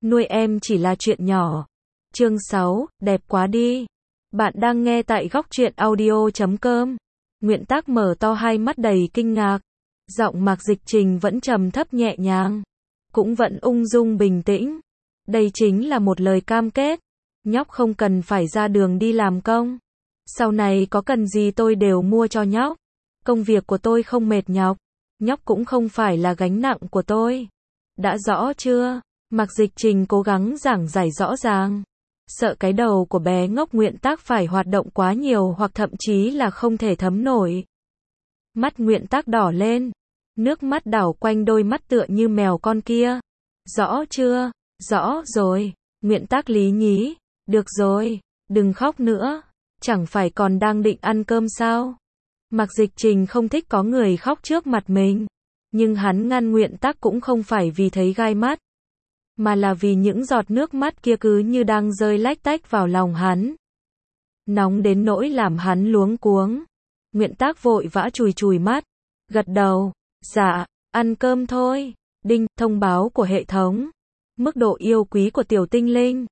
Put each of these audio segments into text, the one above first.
nuôi em chỉ là chuyện nhỏ. Chương 6, đẹp quá đi. Bạn đang nghe tại góc truyện audio.com. Nguyện Tác mở to hai mắt đầy kinh ngạc. Giọng Mạc Dịch Trình vẫn trầm thấp nhẹ nhàng, cũng vẫn ung dung bình tĩnh. Đây chính là một lời cam kết. Nhóc không cần phải ra đường đi làm công. Sau này có cần gì tôi đều mua cho nhóc. Công việc của tôi không mệt nhọc. Nhóc cũng không phải là gánh nặng của tôi. Đã rõ chưa? Mạc Dịch Trình cố gắng giảng giải rõ ràng. Sợ cái đầu của bé ngốc Nguyện Tác phải hoạt động quá nhiều hoặc thậm chí là không thể thấm nổi. Mắt Nguyện Tác đỏ lên. Nước mắt đảo quanh đôi mắt tựa như mèo con kia. Rõ chưa? Rõ rồi. Nguyện Tác lý nhí. Được rồi, đừng khóc nữa. Chẳng phải còn đang định ăn cơm sao? Mạc Dịch Trình không thích có người khóc trước mặt mình. Nhưng hắn ngăn Nguyện Tác cũng không phải vì thấy gai mắt, mà là vì những giọt nước mắt kia cứ như đang rơi lách tách vào lòng hắn. Nóng đến nỗi làm hắn luống cuống. Nguyện Tác vội vã chùi chùi mắt. Gật đầu. Dạ, ăn cơm thôi. Đinh, thông báo của hệ thống. Mức độ yêu quý của tiểu tinh linh.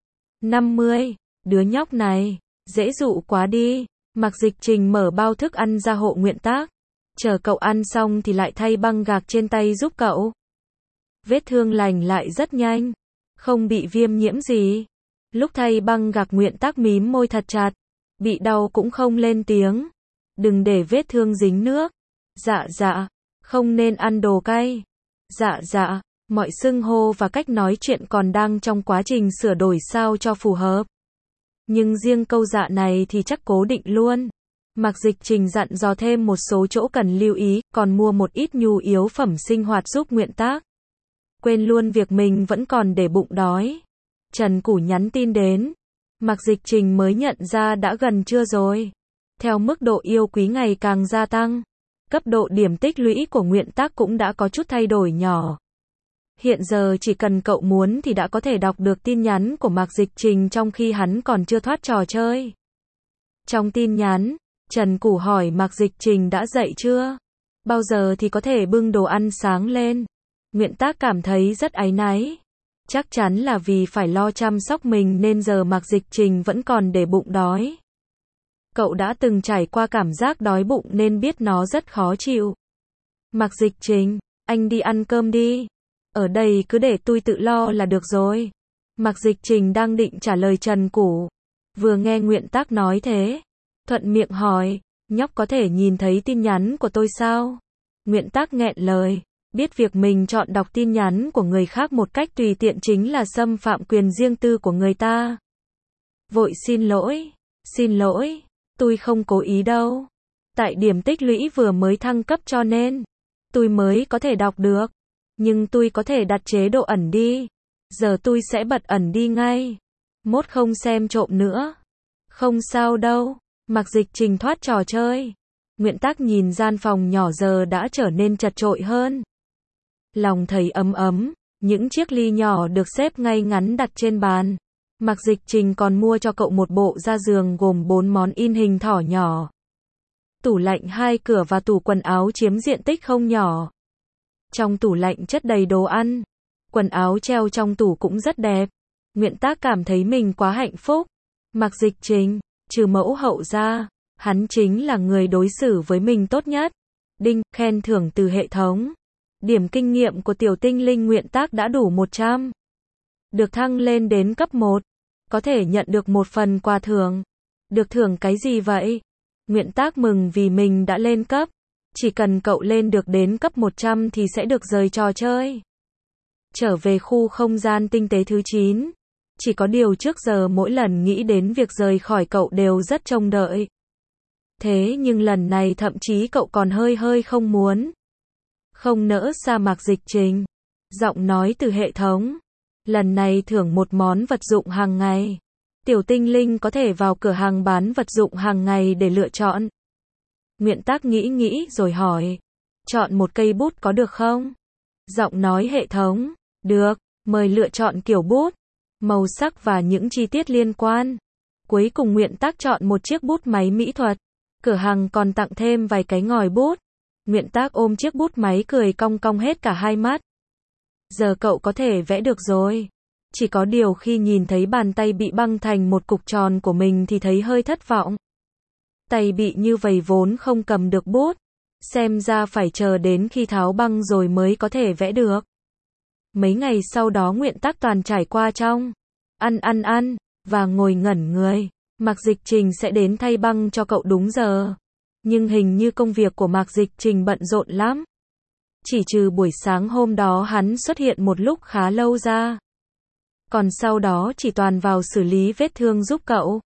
50. Đứa nhóc này, dễ dụ quá đi. Mạc Dịch Trình mở bao thức ăn ra hộ Nguyện Tác. Chờ cậu ăn xong thì lại thay băng gạc trên tay giúp cậu. Vết thương lành lại rất nhanh. Không bị viêm nhiễm gì. Lúc thay băng gạc Nguyện Tác mím môi thật chặt. Bị đau cũng không lên tiếng. Đừng để vết thương dính nước. Dạ dạ. Không nên ăn đồ cay. Dạ dạ. Mọi xưng hô và cách nói chuyện còn đang trong quá trình sửa đổi sao cho phù hợp. Nhưng riêng câu dạ này thì chắc cố định luôn. Mạc Dịch Trình dặn dò thêm một số chỗ cần lưu ý, còn mua một ít nhu yếu phẩm sinh hoạt giúp Nguyện Tác. Quên luôn việc mình vẫn còn để bụng đói. Trần Củ nhắn tin đến. Mạc Dịch Trình mới nhận ra đã gần trưa rồi. Theo mức độ yêu quý ngày càng gia tăng, cấp độ điểm tích lũy của Nguyện Tác cũng đã có chút thay đổi nhỏ. Hiện giờ chỉ cần cậu muốn thì đã có thể đọc được tin nhắn của Mạc Dịch Trình trong khi hắn còn chưa thoát trò chơi. Trong tin nhắn, Trần Củ hỏi Mạc Dịch Trình đã dậy chưa? Bao giờ thì có thể bưng đồ ăn sáng lên? Nguyện Tác cảm thấy rất áy náy. Chắc chắn là vì phải lo chăm sóc mình nên giờ Mạc Dịch Trình vẫn còn để bụng đói. Cậu đã từng trải qua cảm giác đói bụng nên biết nó rất khó chịu. Mạc Dịch Trình, anh đi ăn cơm đi. Ở đây cứ để tôi tự lo là được rồi. Mạc Dịch Trình đang định trả lời Trần Củ. Vừa nghe Nguyện Tác nói thế, thuận miệng hỏi, nhóc có thể nhìn thấy tin nhắn của tôi sao? Nguyện Tác nghẹn lời, biết việc mình chọn đọc tin nhắn của người khác một cách tùy tiện chính là xâm phạm quyền riêng tư của người ta. Vội xin lỗi, tôi không cố ý đâu. Tại điểm tích lũy vừa mới thăng cấp cho nên tôi mới có thể đọc được. Nhưng tôi có thể đặt chế độ ẩn đi. Giờ tôi sẽ bật ẩn đi ngay. Mốt không xem trộm nữa. Không sao đâu. Mạc Dịch Trình thoát trò chơi. Nguyện Tác nhìn gian phòng nhỏ giờ đã trở nên chật chội hơn. Lòng thấy ấm ấm. Những chiếc ly nhỏ được xếp ngay ngắn đặt trên bàn. Mạc Dịch Trình còn mua cho cậu một bộ da giường gồm 4 món in hình thỏ nhỏ. Tủ lạnh 2 cửa và tủ quần áo chiếm diện tích không nhỏ. Trong tủ lạnh chất đầy đồ ăn. Quần áo treo trong tủ cũng rất đẹp. Nguyện Tác cảm thấy mình quá hạnh phúc. Mạc Dịch Trình, trừ mẫu hậu ra, hắn chính là người đối xử với mình tốt nhất. Đinh, khen thưởng từ hệ thống. Điểm kinh nghiệm của tiểu tinh linh Nguyện Tác đã đủ 100. Được thăng lên đến cấp 1. Có thể nhận được một phần quà thưởng. Được thưởng cái gì vậy? Nguyện Tác mừng vì mình đã lên cấp. Chỉ cần cậu lên được đến cấp 100 thì sẽ được rời trò chơi. Trở về khu không gian tinh tế thứ 9. Chỉ có điều trước giờ mỗi lần nghĩ đến việc rời khỏi cậu đều rất trông đợi. Thế nhưng lần này thậm chí cậu còn hơi không muốn. Không nỡ xa Mạc Dịch Trình. Giọng nói từ hệ thống. Lần này thưởng một món vật dụng hàng ngày. Tiểu tinh linh có thể vào cửa hàng bán vật dụng hàng ngày để lựa chọn. Nguyện Tác nghĩ rồi hỏi. Chọn một cây bút có được không? Giọng nói hệ thống. Được, mời lựa chọn kiểu bút, màu sắc và những chi tiết liên quan. Cuối cùng Nguyện Tác chọn một chiếc bút máy mỹ thuật. Cửa hàng còn tặng thêm vài cái ngòi bút. Nguyện Tác ôm chiếc bút máy cười cong cong hết cả hai mắt. Giờ cậu có thể vẽ được rồi. Chỉ có điều khi nhìn thấy bàn tay bị băng thành một cục tròn của mình thì thấy hơi thất vọng. Tay bị như vậy vốn không cầm được bút, xem ra phải chờ đến khi tháo băng rồi mới có thể vẽ được. Mấy ngày sau đó Nguyễn Tắc Toàn trải qua trong ăn và ngồi ngẩn người. Mạc Dịch Trình sẽ đến thay băng cho cậu đúng giờ. Nhưng hình như công việc của Mạc Dịch Trình bận rộn lắm. Chỉ trừ buổi sáng hôm đó hắn xuất hiện một lúc khá lâu ra. Còn sau đó chỉ toàn vào xử lý vết thương giúp cậu.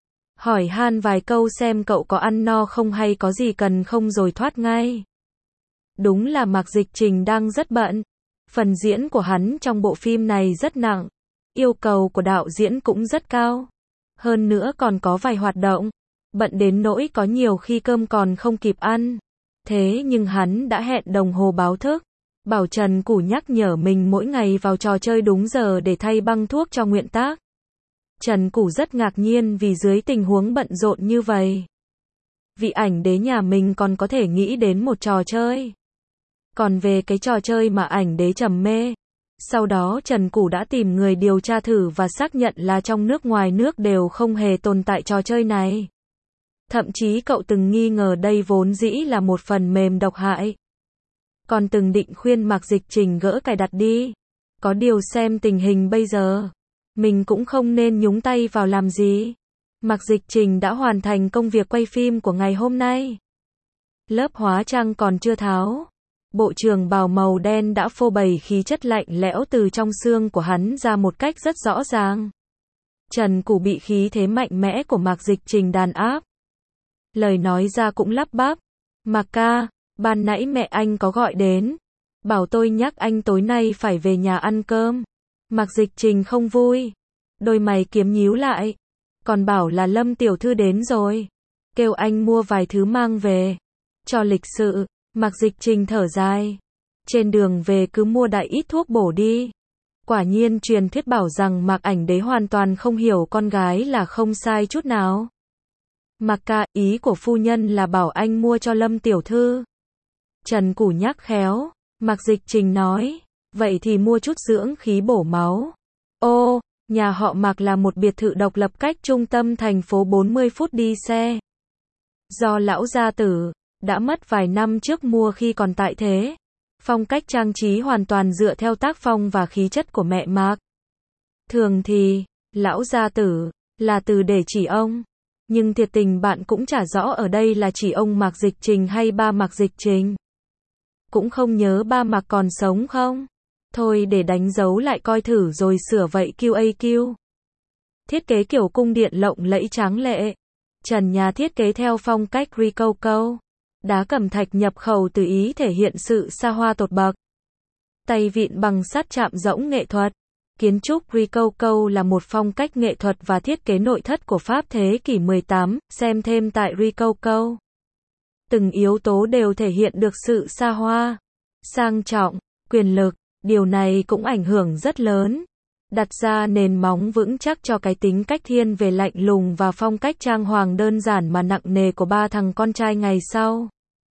Hỏi han vài câu xem cậu có ăn no không hay có gì cần không rồi thoát ngay. Đúng là Mạc Dịch Trình đang rất bận. Phần diễn của hắn trong bộ phim này rất nặng. Yêu cầu của đạo diễn cũng rất cao. Hơn nữa còn có vài hoạt động. Bận đến nỗi có nhiều khi cơm còn không kịp ăn. Thế nhưng hắn đã hẹn đồng hồ báo thức. Bảo Trần Củ nhắc nhở mình mỗi ngày vào trò chơi đúng giờ để thay băng thuốc cho Nguyễn Tác. Trần Củ rất ngạc nhiên vì dưới tình huống bận rộn như vậy, vị ảnh đế nhà mình còn có thể nghĩ đến một trò chơi. Còn về cái trò chơi mà ảnh đế trầm mê, sau đó Trần Củ đã tìm người điều tra thử và xác nhận là trong nước ngoài nước đều không hề tồn tại trò chơi này. Thậm chí cậu từng nghi ngờ đây vốn dĩ là một phần mềm độc hại. Còn từng định khuyên Mạc Dịch Trình gỡ cài đặt đi. Có điều xem tình hình bây giờ, mình cũng không nên nhúng tay vào làm gì. Mạc Dịch Trình đã hoàn thành công việc quay phim của ngày hôm nay. Lớp hóa trang còn chưa tháo. Bộ trường bào màu đen đã phô bày khí chất lạnh lẽo từ trong xương của hắn ra một cách rất rõ ràng. Trần Củ bị khí thế mạnh mẽ của Mạc Dịch Trình đàn áp. Lời nói ra cũng lắp bắp. Mạc ca, ban nãy mẹ anh có gọi đến. Bảo tôi nhắc anh tối nay phải về nhà ăn cơm. Mạc Dịch Trình không vui. Đôi mày kiếm nhíu lại. Còn bảo là Lâm tiểu thư đến rồi. Kêu anh mua vài thứ mang về. Cho lịch sự. Mạc Dịch Trình thở dài. Trên đường về cứ mua đại ít thuốc bổ đi. Quả nhiên truyền thuyết bảo rằng Mạc ảnh đế hoàn toàn không hiểu con gái là không sai chút nào. Mạc ca, ý của phu nhân là bảo anh mua cho Lâm tiểu thư. Trần Củ nhắc khéo. Mạc Dịch Trình nói. Vậy thì mua chút dưỡng khí bổ máu. Ô, nhà họ Mạc là một biệt thự độc lập cách trung tâm thành phố 40 phút đi xe. Do lão gia tử đã mất vài năm trước mua khi còn tại thế. Phong cách trang trí hoàn toàn dựa theo tác phong và khí chất của mẹ Mạc. Thường thì, lão gia tử là từ để chỉ ông. Nhưng thiệt tình bạn cũng chả rõ ở đây là chỉ ông Mạc Dịch Trình hay ba Mạc Dịch Trình. Cũng không nhớ ba Mạc còn sống không? Thôi để đánh dấu lại coi thử rồi sửa vậy QAQ. Thiết kế kiểu cung điện lộng lẫy tráng lệ. Trần nhà thiết kế theo phong cách Rococo. Đá cẩm thạch nhập khẩu từ Ý thể hiện sự xa hoa tột bậc. Tay vịn bằng sắt chạm rỗng nghệ thuật. Kiến trúc Rococo là một phong cách nghệ thuật và thiết kế nội thất của Pháp thế kỷ 18, xem thêm tại Rococo. Từng yếu tố đều thể hiện được sự xa hoa, sang trọng, quyền lực, điều này cũng ảnh hưởng rất lớn. Đặt ra nền móng vững chắc cho cái tính cách thiên về lạnh lùng và phong cách trang hoàng đơn giản mà nặng nề của ba thằng con trai ngày sau.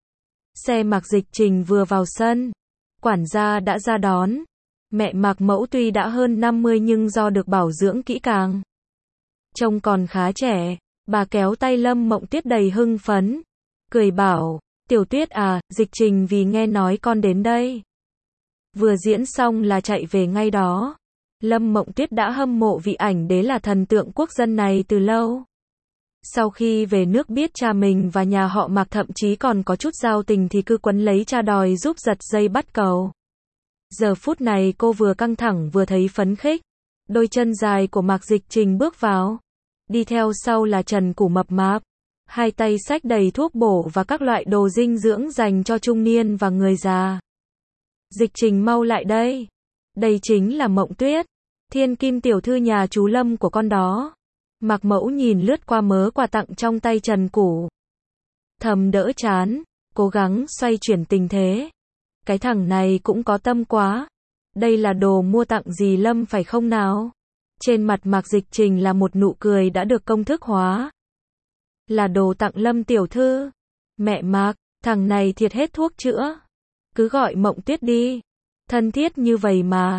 Xe Mạc Dịch Trình vừa vào sân, quản gia đã ra đón. Mẹ Mạc Mẫu tuy đã hơn 50 nhưng do được bảo dưỡng kỹ càng, trông còn khá trẻ. Bà kéo tay Lâm Mộng Tuyết đầy hưng phấn, cười bảo, Tiểu Tuyết à, Dịch Trình vì nghe nói con đến đây. Vừa diễn xong là chạy về ngay đó. Lâm Mộng Tuyết đã hâm mộ vị ảnh đế là thần tượng quốc dân này từ lâu. Sau khi về nước biết cha mình và nhà họ Mạc thậm chí còn có chút giao tình thì cứ quấn lấy cha đòi giúp giật dây bắt cầu. Giờ phút này cô vừa căng thẳng vừa thấy phấn khích. Đôi chân dài của Mạc Dịch Trình bước vào. Đi theo sau là Trần Củ mập mạp. Hai tay xách đầy thuốc bổ và các loại đồ dinh dưỡng dành cho trung niên và người già. Dịch Trình mau lại đây. Đây chính là Mộng Tuyết, thiên kim tiểu thư nhà chú Lâm của con đó. Mạc Mẫu nhìn lướt qua mớ quà tặng trong tay Trần Củ. Thầm đỡ chán, cố gắng xoay chuyển tình thế. Cái thằng này cũng có tâm quá. Đây là đồ mua tặng dì Lâm phải không nào? Trên mặt Mạc Dịch Trình là một nụ cười đã được công thức hóa. Là đồ tặng Lâm tiểu thư. Mẹ Mạc, thằng này thiệt hết thuốc chữa. Cứ gọi Mộng Tuyết đi. Thân thiết như vậy mà.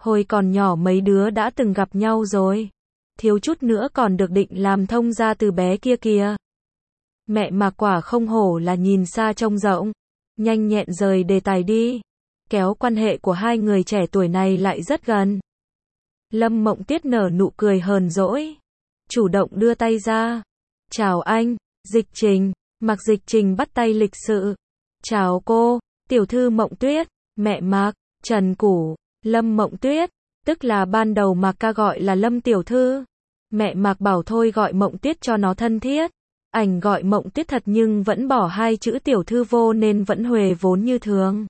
Hồi còn nhỏ mấy đứa đã từng gặp nhau rồi. Thiếu chút nữa còn được định làm thông gia từ bé kia kìa. Mẹ Mạc quả không hổ là nhìn xa trông rộng. Nhanh nhẹn rời đề tài đi. Kéo quan hệ của hai người trẻ tuổi này lại rất gần. Lâm Mộng Tuyết nở nụ cười hờn dỗi. Chủ động đưa tay ra. Chào anh, Dịch Trình. Mạc Dịch Trình bắt tay lịch sự. Chào cô, tiểu thư Mộng Tuyết, mẹ Mạc, Trần Củ, Lâm Mộng Tuyết. Tức là ban đầu Mạc ca gọi là Lâm tiểu thư. Mẹ Mạc bảo thôi gọi Mộng Tuyết cho nó thân thiết. Ảnh gọi Mộng Tuyết thật nhưng vẫn bỏ hai chữ tiểu thư vô nên vẫn huề vốn như thường.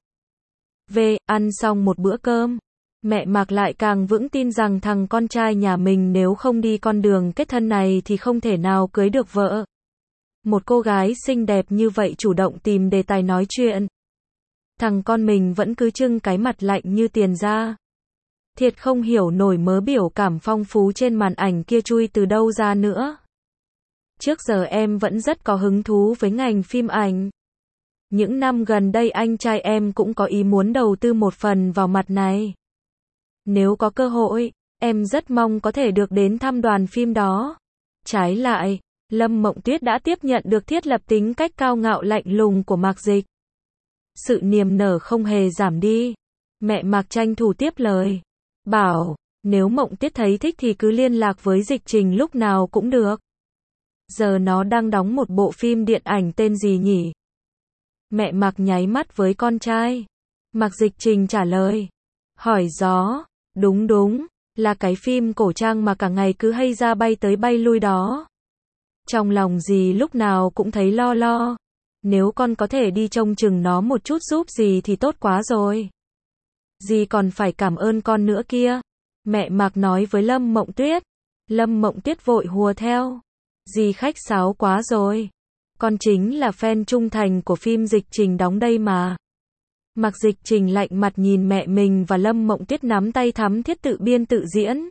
Ăn xong một bữa cơm. Mẹ Mạc lại càng vững tin rằng thằng con trai nhà mình nếu không đi con đường kết thân này thì không thể nào cưới được vợ. Một cô gái xinh đẹp như vậy chủ động tìm đề tài nói chuyện. Thằng con mình vẫn cứ trưng cái mặt lạnh như tiền ra. Thiệt không hiểu nổi mớ biểu cảm phong phú trên màn ảnh kia chui từ đâu ra nữa. Trước giờ em vẫn rất có hứng thú với ngành phim ảnh. Những năm gần đây anh trai em cũng có ý muốn đầu tư một phần vào mặt này. Nếu có cơ hội, em rất mong có thể được đến thăm đoàn phim đó. Trái lại, Lâm Mộng Tuyết đã tiếp nhận được thiết lập tính cách cao ngạo lạnh lùng của Mạc Dịch. Sự niềm nở không hề giảm đi. Mẹ Mạc tranh thủ tiếp lời. Bảo, nếu Mộng Tuyết thấy thích thì cứ liên lạc với Dịch Trình lúc nào cũng được. Giờ nó đang đóng một bộ phim điện ảnh tên gì nhỉ? Mẹ Mạc nháy mắt với con trai. Mạc Dịch Trình trả lời. Hỏi gió. Đúng, là cái phim cổ trang mà cả ngày cứ hay ra bay tới bay lui đó. Trong lòng dì lúc nào cũng thấy lo. Nếu con có thể đi trông chừng nó một chút giúp dì thì tốt quá rồi. Dì còn phải cảm ơn con nữa kia. Mẹ Mạc nói với Lâm Mộng Tuyết. Lâm Mộng Tuyết vội hùa theo. Dì khách sáo quá rồi. Con chính là fan trung thành của phim Dịch Trình đóng đây mà. Mạc Dịch Trình lạnh mặt nhìn mẹ mình và Lâm Mộng Tuyết nắm tay thắm thiết tự biên tự diễn.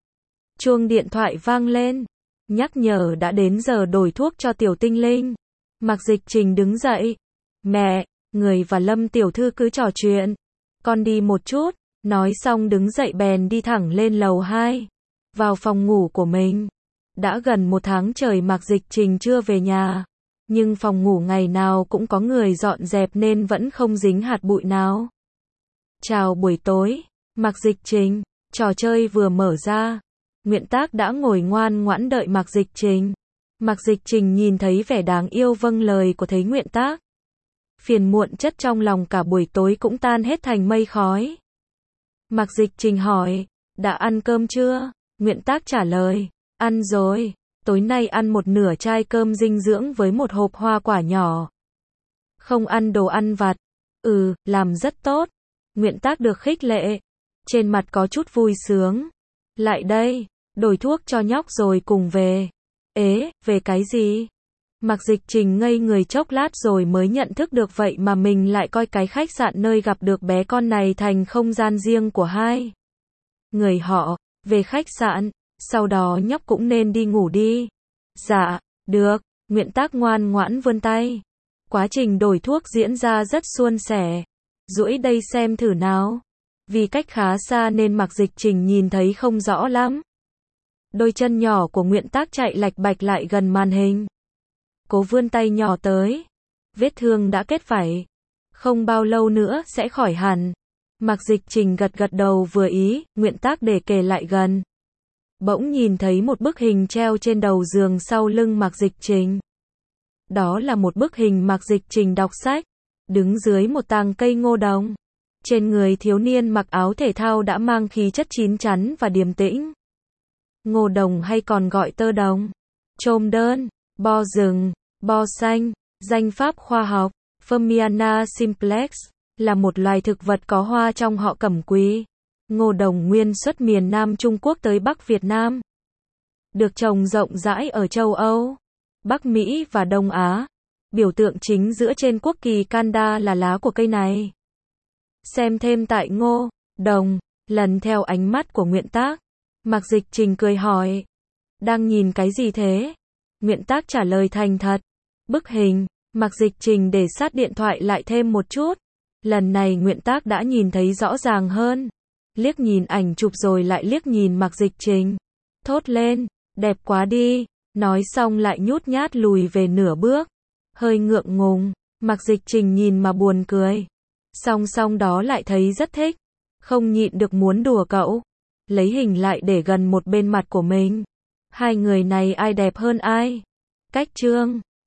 Chuông điện thoại vang lên. Nhắc nhở đã đến giờ đổi thuốc cho Tiểu Tinh Linh. Mạc Dịch Trình đứng dậy. Mẹ, người và Lâm tiểu thư cứ trò chuyện. Con đi một chút. Nói xong đứng dậy bèn đi thẳng lên lầu 2. Vào phòng ngủ của mình. Đã gần một tháng trời Mạc Dịch Trình chưa về nhà. Nhưng phòng ngủ ngày nào cũng có người dọn dẹp nên vẫn không dính hạt bụi nào. Chào buổi tối, Mạc Dịch Trình. Trò chơi vừa mở ra. Nguyễn Tác đã ngồi ngoan ngoãn đợi Mạc Dịch Trình. Mạc Dịch Trình nhìn thấy vẻ đáng yêu vâng lời của thấy Nguyễn Tác. Phiền muộn chất trong lòng cả buổi tối cũng tan hết thành mây khói. Mạc Dịch Trình hỏi, đã ăn cơm chưa? Nguyễn Tác trả lời, ăn rồi. Tối nay ăn một nửa chai cơm dinh dưỡng với một hộp hoa quả nhỏ. Không ăn đồ ăn vặt. Làm rất tốt. Nguyễn Tác được khích lệ. Trên mặt có chút vui sướng. Lại đây, đổi thuốc cho nhóc rồi cùng về. Về cái gì? Mạc Dịch Trình ngây người chốc lát rồi mới nhận thức được vậy mà mình lại coi cái khách sạn nơi gặp được bé con này thành không gian riêng của hai người họ. Về khách sạn. Sau đó nhóc cũng nên đi ngủ đi. Dạ, được. Nguyễn Tác ngoan ngoãn vươn tay. Quá trình đổi thuốc diễn ra rất suôn sẻ. Duỗi đây xem thử nào. Vì cách khá xa nên Mạc Dịch Trình nhìn thấy không rõ lắm. Đôi chân nhỏ của Nguyễn Tác chạy lạch bạch lại gần màn hình. Cố vươn tay nhỏ tới. Vết thương đã kết vảy. Không bao lâu nữa sẽ khỏi hẳn. Mạc Dịch Trình gật gật đầu vừa ý. Nguyễn Tác để kề lại gần. Bỗng nhìn thấy một bức hình treo trên đầu giường sau lưng Mạc Dịch Trình. Đó là một bức hình Mạc Dịch Trình đọc sách, đứng dưới một tàng cây ngô đồng. Trên người thiếu niên mặc áo thể thao đã mang khí chất chín chắn và điềm tĩnh. Ngô đồng hay còn gọi tơ đồng, chôm đơn, bo rừng, bo xanh, danh pháp khoa học, Phemiana simplex, là một loài thực vật có hoa trong họ Cẩm Quý. Ngô đồng nguyên xuất miền Nam Trung Quốc tới Bắc Việt Nam. Được trồng rộng rãi ở châu Âu, Bắc Mỹ và Đông Á. Biểu tượng chính giữa trên quốc kỳ Canada là lá của cây này. Xem thêm tại Ngô đồng, lần theo ánh mắt của Nguyễn Tác. Mạc Dịch Trình cười hỏi. Đang nhìn cái gì thế? Nguyễn Tác trả lời thành thật. Bức hình. Mạc Dịch Trình để sát điện thoại lại thêm một chút. Lần này Nguyễn Tác đã nhìn thấy rõ ràng hơn. liếc nhìn ảnh chụp rồi lại liếc nhìn Mạc Dịch Trình. Thốt lên, đẹp quá đi. Nói xong lại nhút nhát lùi về nửa bước. Hơi ngượng ngùng, Mạc Dịch Trình nhìn mà buồn cười. Song song đó lại thấy rất thích. Không nhịn được muốn đùa cậu. Lấy hình lại để gần một bên mặt của mình. Hai người này ai đẹp hơn ai? Cách chương